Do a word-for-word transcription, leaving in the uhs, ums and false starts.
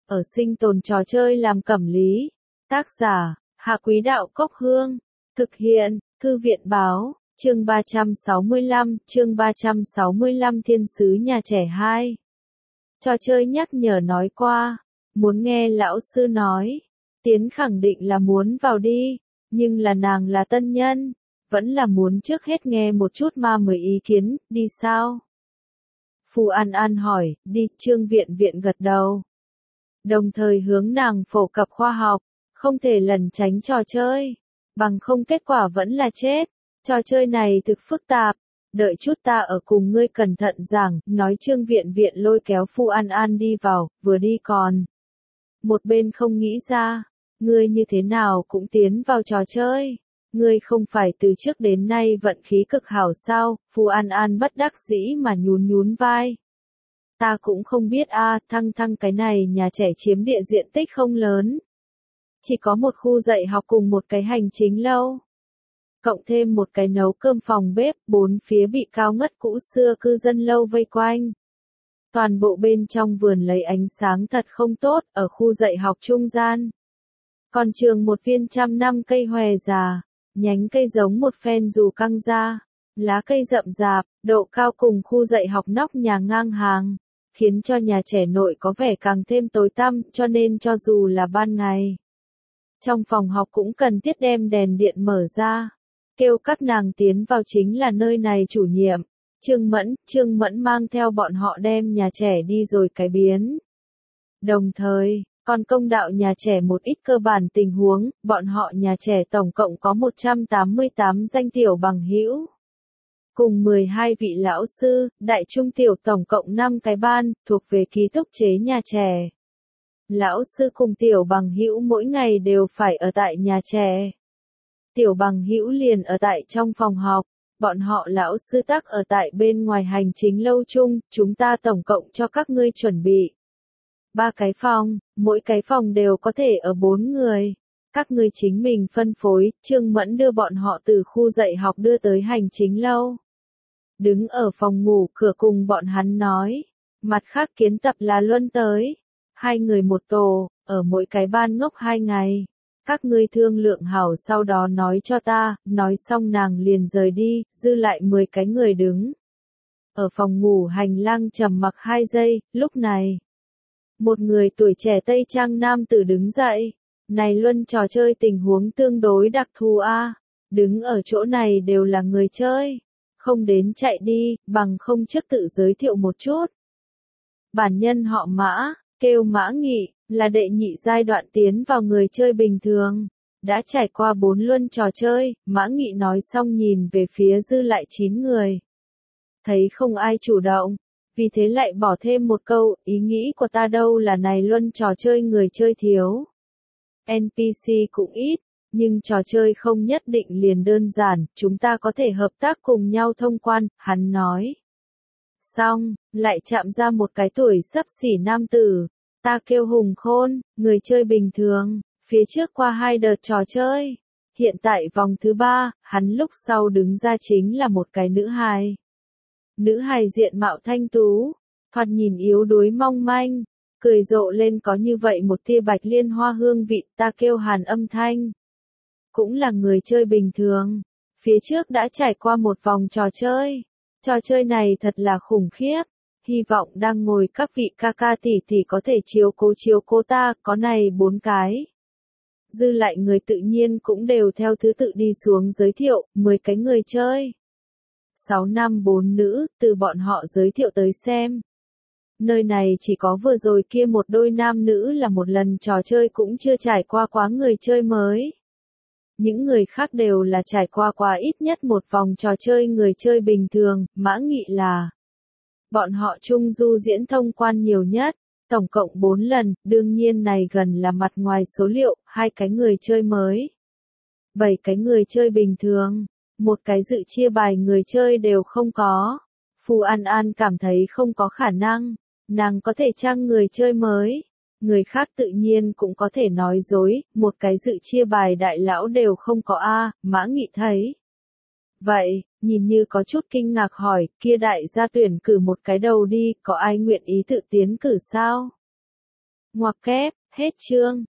ở sinh tồn trò chơi làm cẩm lý. Tác giả, Hạ Quý Đạo Cốc Hương. Thực hiện, Thư viện Báo, chương ba trăm sáu mươi lăm, chương ba trăm sáu mươi lăm Thiên sứ nhà trẻ hai. Trò chơi nhắc nhở nói qua, muốn nghe lão sư nói. Tiến khẳng định là muốn vào đi, nhưng là nàng là tân nhân, vẫn là muốn trước hết nghe một chút ma mới ý kiến, đi sao? Phù An An hỏi, đi, Trương Viện Viện gật đầu. Đồng thời hướng nàng phổ cập khoa học, không thể lẩn tránh trò chơi, bằng không kết quả vẫn là chết. Trò chơi này thực phức tạp, đợi chút ta ở cùng ngươi cẩn thận giảng, nói Trương Viện Viện lôi kéo Phù An An đi vào, vừa đi còn. Một bên không nghĩ ra, ngươi như thế nào cũng tiến vào trò chơi. Ngươi không phải từ trước đến nay vận khí cực hảo sao? Phù An An bất đắc dĩ mà nhún nhún vai. Ta cũng không biết a, à, thăng thăng cái này nhà trẻ chiếm địa diện tích không lớn. Chỉ có một khu dạy học cùng một cái hành chính lâu. Cộng thêm một cái nấu cơm phòng bếp, bốn phía bị cao ngất cũ xưa cư dân lâu vây quanh. Toàn bộ bên trong vườn lấy ánh sáng thật không tốt, ở khu dạy học trung gian. Còn trường một viên trăm năm cây hòe già, nhánh cây giống một phen dù căng ra, lá cây rậm rạp, độ cao cùng khu dạy học nóc nhà ngang hàng, khiến cho nhà trẻ nội có vẻ càng thêm tối tăm, cho nên cho dù là ban ngày. Trong phòng học cũng cần thiết đem đèn điện mở ra, kêu các nàng tiến vào chính là nơi này chủ nhiệm. Trương Mẫn, Trương Mẫn mang theo bọn họ đem nhà trẻ đi rồi cái biến. Đồng thời, còn công đạo nhà trẻ một ít cơ bản tình huống, bọn họ nhà trẻ tổng cộng có một trăm tám mươi tám danh tiểu bằng hữu. Cùng mười hai vị lão sư, đại trung tiểu tổng cộng năm cái ban, thuộc về ký túc chế nhà trẻ. Lão sư cùng tiểu bằng hữu mỗi ngày đều phải ở tại nhà trẻ. Tiểu bằng hữu liền ở tại trong phòng học. Bọn họ lão sư tắc ở tại bên ngoài hành chính lâu chung, chúng ta tổng cộng cho các ngươi chuẩn bị. Ba cái phòng, mỗi cái phòng đều có thể ở bốn người. Các ngươi chính mình phân phối, Trương Mẫn đưa bọn họ từ khu dạy học đưa tới hành chính lâu. Đứng ở phòng ngủ cửa cùng bọn hắn nói. Mặt khác kiến tập là Luân tới. Hai người một tổ, ở mỗi cái ban ngốc hai ngày. Các ngươi thương lượng hảo sau đó nói cho ta, nói xong nàng liền rời đi, dư lại mười cái người đứng. Ở phòng ngủ hành lang trầm mặc hai giây, lúc này. Một người tuổi trẻ Tây Trang nam tử đứng dậy. Này Luân trò chơi tình huống tương đối đặc thù a, đứng ở chỗ này đều là người chơi. Không đến chạy đi, bằng không trước tự giới thiệu một chút. Bản nhân họ Mã, kêu Mã Nghị. Là đệ nhị giai đoạn tiến vào người chơi bình thường. Đã trải qua bốn luân trò chơi, Mã Nghị nói xong nhìn về phía dư lại chín người. Thấy không ai chủ động, vì thế lại bỏ thêm một câu, ý nghĩ của ta đâu là này luân trò chơi người chơi thiếu. en pê xê cũng ít, nhưng trò chơi không nhất định liền đơn giản, chúng ta có thể hợp tác cùng nhau thông quan, hắn nói. Xong, lại chạm ra một cái tuổi xấp xỉ nam tử. Ta kêu Hùng Khôn, người chơi bình thường, phía trước qua hai đợt trò chơi. Hiện tại vòng thứ ba, hắn lúc sau đứng ra chính là một cái nữ hài. Nữ hài diện mạo thanh tú, thoạt nhìn yếu đuối mong manh, cười rộ lên có như vậy một tia bạch liên hoa hương vị, ta kêu Hàn Âm Thanh. Cũng là người chơi bình thường, phía trước đã trải qua một vòng trò chơi. Trò chơi này thật là khủng khiếp. Hy vọng đang ngồi các vị ca ca tỷ tỷ có thể chiếu cố chiếu cố ta, có này bốn cái. Dư lại người tự nhiên cũng đều theo thứ tự đi xuống giới thiệu, mười cái người chơi. Sáu nam bốn nữ, từ bọn họ giới thiệu tới xem. Nơi này chỉ có vừa rồi kia một đôi nam nữ là một lần trò chơi cũng chưa trải qua quá người chơi mới. Những người khác đều là trải qua quá ít nhất một vòng trò chơi người chơi bình thường, Mã Nghị là. Bọn họ chung du diễn thông quan nhiều nhất, tổng cộng bốn lần, đương nhiên này gần là mặt ngoài số liệu, hai cái người chơi mới. Bảy cái người chơi bình thường, một cái dự chia bài người chơi đều không có. Phù An An cảm thấy không có khả năng, nàng có thể trang người chơi mới. Người khác tự nhiên cũng có thể nói dối, một cái dự chia bài đại lão đều không có a, Mã Nghị thấy. Vậy, nhìn như có chút kinh ngạc hỏi, kia đại gia tuyển cử một cái đầu đi, có ai nguyện ý tự tiến cử sao? Ngoặc kép, hết chương.